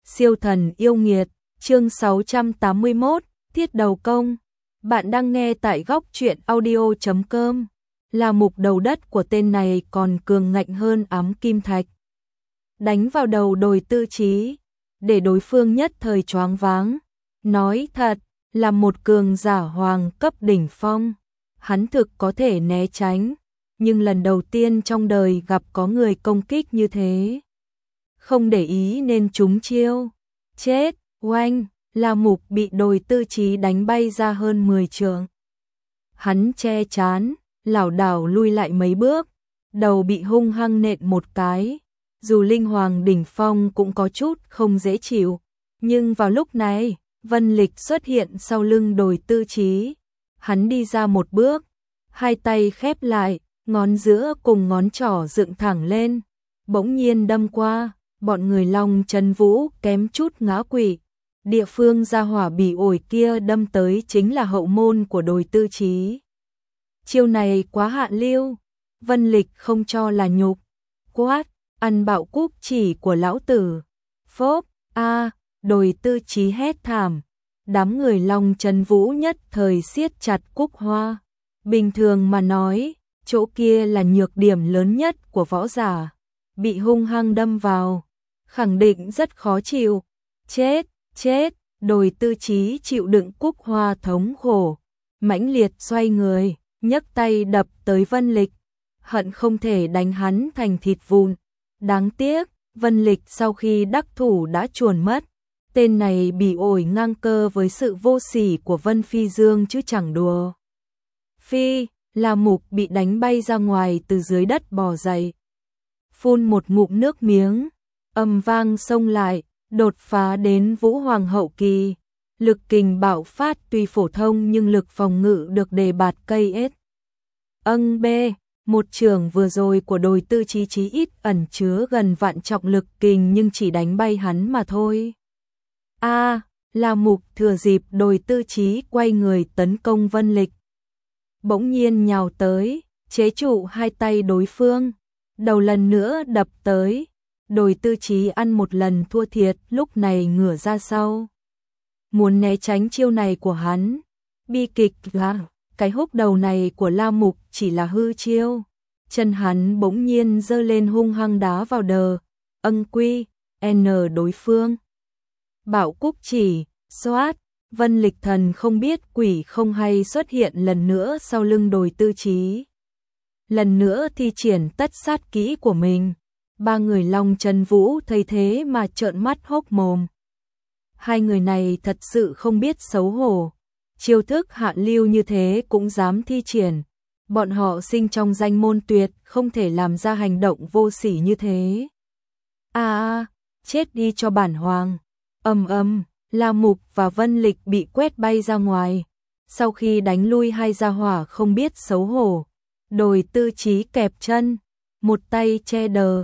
Siêu thần yêu nghiệt, chương 681, thiết đầu công. Bạn đang nghe tại góc truyện audio.com. Là mục đầu đất của tên này còn cường ngạnh hơn ám kim thạch. Đánh vào đầu Đồi Tư Chí, để đối phương nhất thời choáng váng. Nói thật, là một cường giả hoàng cấp đỉnh phong. Hắn thực có thể né tránh, nhưng lần đầu tiên trong đời gặp có người công kích như thế. Không để ý nên trúng chiêu. Chết, oanh, La Mục bị Đồi Tư Chí đánh bay ra hơn 10 trượng. Hắn che chán, lảo đảo lui lại mấy bước, đầu bị hung hăng nện một cái. Dù linh hoàng đỉnh phong cũng có chút không dễ chịu, nhưng vào lúc này, Vân Lịch xuất hiện sau lưng Đồi Tư Chí. Hắn đi ra một bước, hai tay khép lại, ngón giữa cùng ngón trỏ dựng thẳng lên, bỗng nhiên đâm qua. Bọn người Long Chân Vũ kém chút ngã quỵ. Địa phương gia hỏa bị ổi kia đâm tới chính là hậu môn của Đồi Tư Chí. Chiêu này quá hạ lưu, Vân Lịch không cho là nhục. Quát, ăn bạo cúc chỉ của lão tử. Phốp, Đồi Tư Chí hét thảm. Đám người Long Chân Vũ nhất thời siết chặt cúc hoa. Bình thường mà nói, chỗ kia là nhược điểm lớn nhất của võ giả. Bị hung hăng đâm vào, khẳng định rất khó chịu. Chết, Đồi Tư Chí chịu đựng cúc hoa thống khổ, mãnh liệt xoay người, nhấc tay đập tới Vân Lịch, hận không thể đánh hắn thành thịt vụn. Đáng tiếc, Vân Lịch sau khi đắc thủ đã chuồn mất. Tên này bị ổi ngang cơ với sự vô sỉ của Vân Phi Dương chứ chẳng đùa. Phi, La Mục bị đánh bay ra ngoài từ dưới đất bò dậy. Phun một ngụm nước miếng, ầm vang xông lại, đột phá đến Vũ Hoàng hậu kỳ. Lực kình bạo phát tuy phổ thông nhưng lực phòng ngự được đề bạt cây ết. Một trường vừa rồi của Đồi Tư Chí ít ẩn chứa gần vạn trọng lực kình nhưng chỉ đánh bay hắn mà thôi. La Mục thừa dịp Đồi Tư Chí quay người tấn công Vân Lịch. Bỗng nhiên nhào tới, chế trụ hai tay đối phương. Đầu lần nữa đập tới. Đồi Tư Chí ăn một lần thua thiệt, lúc này ngửa ra sau. Muốn né tránh chiêu này của hắn. Bi kịch là, cái húc đầu này của La Mục chỉ là hư chiêu. Chân hắn bỗng nhiên giơ lên hung hăng đá vào đờ. Đối phương. Bạo cúc chỉ, xoát. Vân Lịch thần không biết quỷ không hay xuất hiện lần nữa sau lưng Đồi Tư Chí. Lần nữa thi triển tất sát kỹ của mình. Ba người Long Chân Vũ thấy thế mà trợn mắt hốc mồm. Hai người này thật sự không biết xấu hổ. Chiêu thức hạ lưu như thế cũng dám thi triển. Bọn họ sinh trong danh môn tuyệt, không thể làm ra hành động vô sỉ như thế. Chết đi cho bản hoàng. La Mục và Vân Lịch bị quét bay ra ngoài. Sau khi đánh lui hai gia hỏa không biết xấu hổ, Đồi Tư Chí kẹp chân, một tay che đờ,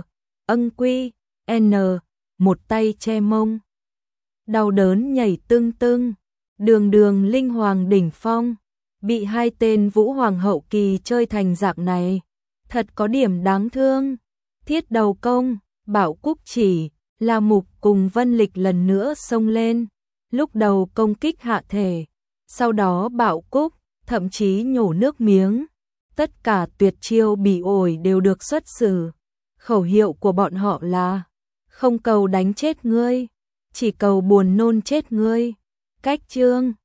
một tay che mông. Đau đớn nhảy tưng tưng, đường linh hoàng đỉnh phong, bị hai tên Vũ Hoàng hậu kỳ chơi thành dạng này, thật có điểm đáng thương. Thiết đầu công, Bảo Cúc chỉ, La Mục cùng Vân Lịch lần nữa xông lên, lúc đầu công kích hạ thể, sau đó Bảo Cúc, thậm chí nhổ nước miếng. Tất cả tuyệt chiêu bị ổi đều được xuất xử. Khẩu hiệu của bọn họ là không cầu đánh chết ngươi, chỉ cầu buồn nôn chết ngươi. Cách chương